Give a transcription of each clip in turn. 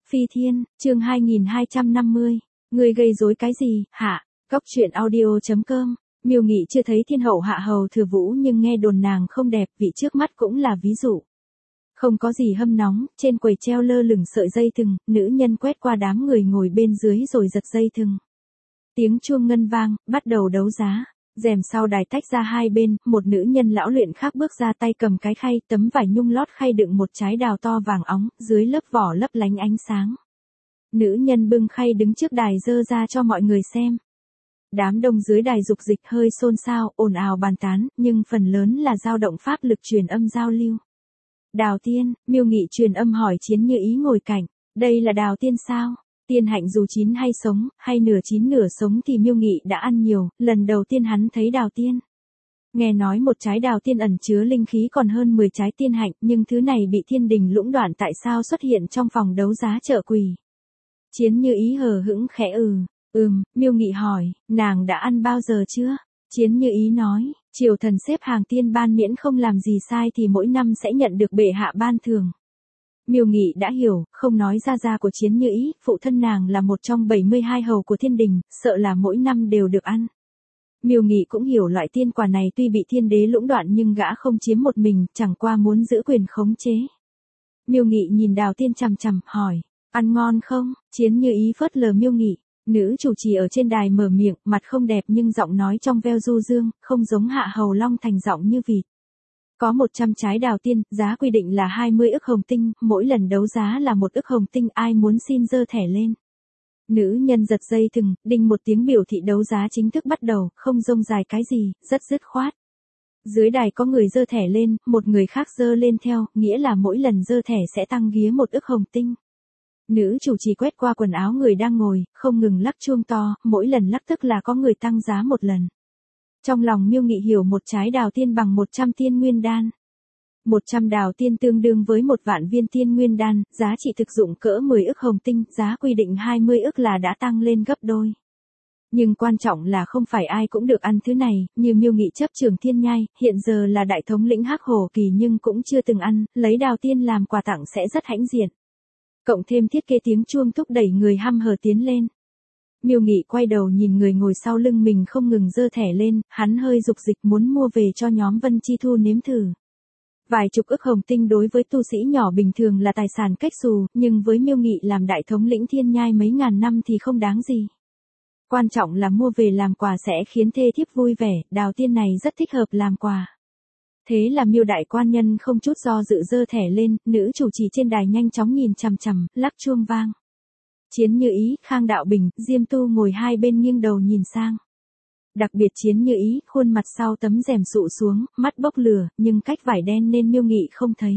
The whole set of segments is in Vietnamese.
Phi Thiên, chương 2250. Người gây rối cái gì, hả? Góc truyện audio.com. Miêu Nghị chưa thấy thiên hậu hạ hầu thừa vũ nhưng nghe đồn nàng không đẹp, vị trước mắt cũng là ví dụ. Không có gì hâm nóng, trên quầy treo lơ lửng sợi dây thừng, nữ nhân quét qua đám người ngồi bên dưới rồi giật dây thừng. Tiếng chuông ngân vang, bắt đầu đấu giá. Rèm sau đài tách ra hai bên, một nữ nhân lão luyện khác bước ra tay cầm cái khay, tấm vải nhung lót khay đựng một trái đào to vàng óng, dưới lớp vỏ lấp lánh ánh sáng. Nữ nhân bưng khay đứng trước đài dơ ra cho mọi người xem. Đám đông dưới đài dục dịch hơi xôn xao, ồn ào bàn tán, nhưng phần lớn là dao động pháp lực truyền âm giao lưu. Đào tiên, Miêu Nghị truyền âm hỏi Chiến Như Ý ngồi cạnh, đây là đào tiên sao? Tiên hạnh dù chín hay sống, hay nửa chín nửa sống thì Miêu Nghị đã ăn nhiều, lần đầu tiên hắn thấy đào tiên. Nghe nói một trái đào tiên ẩn chứa linh khí còn hơn 10 trái tiên hạnh, nhưng thứ này bị thiên đình lũng đoạn tại sao xuất hiện trong phòng đấu giá chợ quỳ. Chiến Như Ý hờ hững khẽ Miêu Nghị hỏi, nàng đã ăn bao giờ chưa? Chiến Như Ý nói, triều thần xếp hàng tiên ban miễn không làm gì sai thì mỗi năm sẽ nhận được bệ hạ ban thưởng. Miêu Nghị đã hiểu, không nói ra của Chiến Như Ý, phụ thân nàng là một trong 72 hầu của thiên đình, sợ là mỗi năm đều được ăn. Miêu Nghị cũng hiểu loại tiên quả này tuy bị thiên đế lũng đoạn nhưng gã không chiếm một mình, chẳng qua muốn giữ quyền khống chế. Miêu Nghị nhìn đào tiên chằm chằm, hỏi, ăn ngon không? Chiến Như Ý phớt lờ Miêu Nghị. Nữ chủ trì ở trên đài mở miệng, mặt không đẹp nhưng giọng nói trong veo du dương, không giống hạ hầu long thành giọng như vịt. Có 100 trái đào tiên, giá quy định là 20 ức hồng tinh, mỗi lần đấu giá là 1 ức hồng tinh, ai muốn xin giơ thẻ lên. Nữ nhân giật dây thừng, đinh một tiếng biểu thị đấu giá chính thức bắt đầu, không rông dài cái gì, rất dứt khoát. Dưới đài có người giơ thẻ lên, một người khác giơ lên theo, nghĩa là mỗi lần giơ thẻ sẽ tăng ghía 1 ức hồng tinh. Nữ chủ trì quét qua quần áo người đang ngồi, không ngừng lắc chuông to, mỗi lần lắc tức là có người tăng giá một lần. Trong lòng Miêu Nghị hiểu một trái đào tiên bằng 100 tiên nguyên đan. 100 đào tiên tương đương với 1 vạn viên tiên nguyên đan, giá trị thực dụng cỡ 10 ức hồng tinh, giá quy định 20 ức là đã tăng lên gấp đôi. Nhưng quan trọng là không phải ai cũng được ăn thứ này, như Miêu Nghị chấp trưởng thiên nhai, hiện giờ là đại thống lĩnh Hắc Hổ Kỳ nhưng cũng chưa từng ăn, lấy đào tiên làm quà tặng sẽ rất hãnh diện. Cộng thêm thiết kế tiếng chuông thúc đẩy người hăm hở tiến lên. Miêu Nghị quay đầu nhìn người ngồi sau lưng mình không ngừng giơ thẻ lên, hắn hơi dục dịch muốn mua về cho nhóm Vân Chi Thu nếm thử. Vài chục ức hồng tinh đối với tu sĩ nhỏ bình thường là tài sản cách xù, nhưng với Miêu Nghị làm đại thống lĩnh thiên nhai mấy ngàn năm thì không đáng gì. Quan trọng là mua về làm quà sẽ khiến thê thiếp vui vẻ, đào tiên này rất thích hợp làm quà. Thế là Miêu đại quan nhân không chút do dự giơ thẻ lên, nữ chủ trì trên đài nhanh chóng nhìn chằm chằm, lắc chuông vang. Chiến Như Ý, Khang Đạo Bình, Diêm Tu ngồi hai bên nghiêng đầu nhìn sang. Đặc biệt Chiến Như Ý, khuôn mặt sau tấm rèm sụ xuống, mắt bốc lửa, nhưng cách vải đen nên Miêu Nghị không thấy.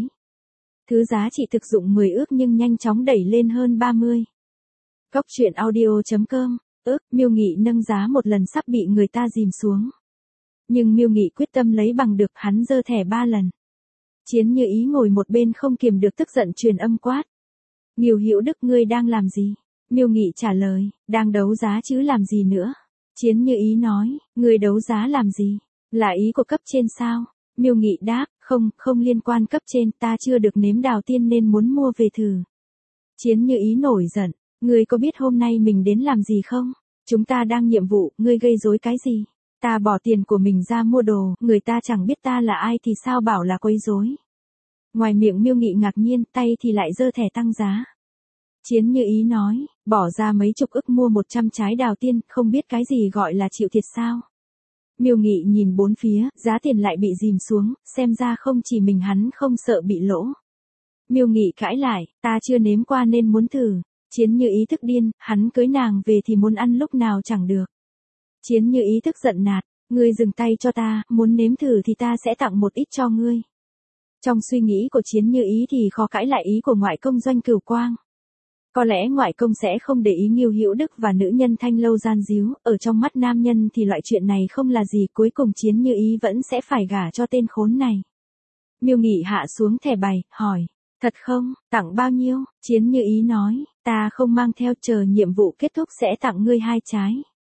Thứ giá trị thực dụng 10 ước nhưng nhanh chóng đẩy lên hơn 30. Góc truyện audio.com. Miêu Nghị nâng giá một lần sắp bị người ta dìm xuống. Nhưng Miêu Nghị quyết tâm lấy bằng được, hắn giơ thẻ 3 lần. Chiến Như Ý ngồi một bên không kiềm được tức giận truyền âm quát. Nghiêu Hữu Đức, ngươi đang làm gì? Miêu Nghị trả lời, đang đấu giá chứ làm gì nữa? Chiến Như Ý nói, ngươi đấu giá làm gì? Là ý của cấp trên sao? Miêu Nghị đáp, không liên quan cấp trên, ta chưa được nếm đào tiên nên muốn mua về thử. Chiến Như Ý nổi giận, ngươi có biết hôm nay mình đến làm gì không? Chúng ta đang nhiệm vụ, ngươi gây rối cái gì? Ta bỏ tiền của mình ra mua đồ, người ta chẳng biết ta là ai thì sao bảo là quấy rối. Ngoài miệng Miêu Nghị ngạc nhiên, tay thì lại giơ thẻ tăng giá. Chiến Như Ý nói, bỏ ra mấy chục ức mua 100 trái đào tiên, không biết cái gì gọi là chịu thiệt sao. Miêu Nghị nhìn bốn phía, giá tiền lại bị dìm xuống, xem ra không chỉ mình hắn không sợ bị lỗ. Miêu Nghị cãi lại, ta chưa nếm qua nên muốn thử. Chiến Như Ý tức điên, hắn cưới nàng về thì muốn ăn lúc nào chẳng được. Chiến Như Ý tức giận nạt, ngươi dừng tay cho ta, muốn nếm thử thì ta sẽ tặng một ít cho ngươi. Trong suy nghĩ của Chiến Như Ý thì khó cãi lại ý của ngoại công Doanh Cửu Quang. Có lẽ ngoại công sẽ không để ý Nghiêu Hữu Đức và nữ nhân Thanh Lâu gian díu, ở trong mắt nam nhân thì loại chuyện này không là gì, cuối cùng Chiến Như Ý vẫn sẽ phải gả cho tên khốn này. Miêu Nghị hạ xuống thẻ bài, hỏi, thật không, tặng bao nhiêu? Chiến Như Ý nói, ta không mang theo, chờ nhiệm vụ kết thúc sẽ tặng ngươi 2 trái.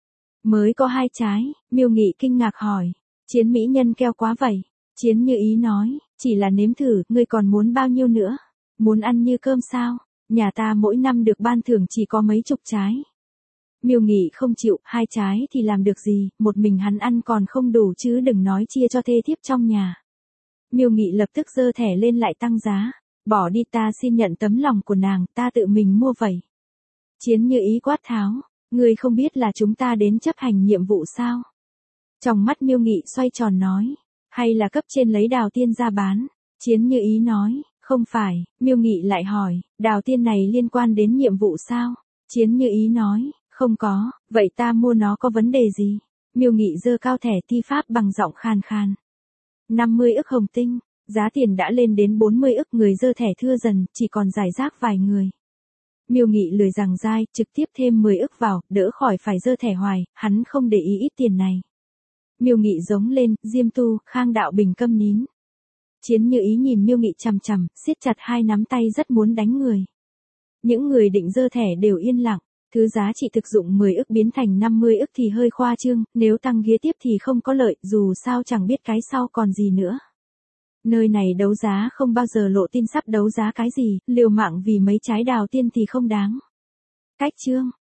Mới có 2 trái, Miêu Nghị kinh ngạc hỏi, Chiến mỹ nhân keo quá vậy. Chiến Như Ý nói, chỉ là nếm thử, ngươi còn muốn bao nhiêu nữa? Muốn ăn như cơm sao? Nhà ta mỗi năm được ban thưởng chỉ có mấy chục trái. Miêu Nghị không chịu, 2 trái thì làm được gì, một mình hắn ăn còn không đủ chứ đừng nói chia cho thê thiếp trong nhà. Miêu Nghị lập tức giơ thẻ lên lại tăng giá. Bỏ đi, ta xin nhận tấm lòng của nàng, ta tự mình mua vậy. Chiến Như Ý quát tháo, ngươi không biết là chúng ta đến chấp hành nhiệm vụ sao? Trong mắt Miêu Nghị xoay tròn nói, hay là cấp trên lấy Đào Tiên ra bán? Chiến Như Ý nói, không phải. Miêu Nghị lại hỏi, Đào Tiên này liên quan đến nhiệm vụ sao? Chiến Như Ý nói, không có, vậy ta mua nó có vấn đề gì? Miêu Nghị giơ cao thẻ thi pháp bằng giọng khàn khàn. 50 ức hồng tinh, giá tiền đã lên đến 40 ức, người giơ thẻ thưa dần, chỉ còn rải rác vài người. Miêu Nghị lười giằng dai, trực tiếp thêm 10 ức vào, đỡ khỏi phải giơ thẻ hoài, hắn không để ý ít tiền này. Miêu Nghị giống lên, Diêm Tu, Khang Đạo Bình câm nín. Chiến Như Ý nhìn Miêu Nghị chằm chằm, siết chặt hai nắm tay rất muốn đánh người. Những người định giơ thẻ đều yên lặng, thứ giá trị thực dụng 10 ức biến thành 50 ức thì hơi khoa trương, nếu tăng ghế tiếp thì không có lợi, dù sao chẳng biết cái sau còn gì nữa. Nơi này đấu giá không bao giờ lộ tin sắp đấu giá cái gì, liều mạng vì mấy trái Đào Tiên thì không đáng. Cách chương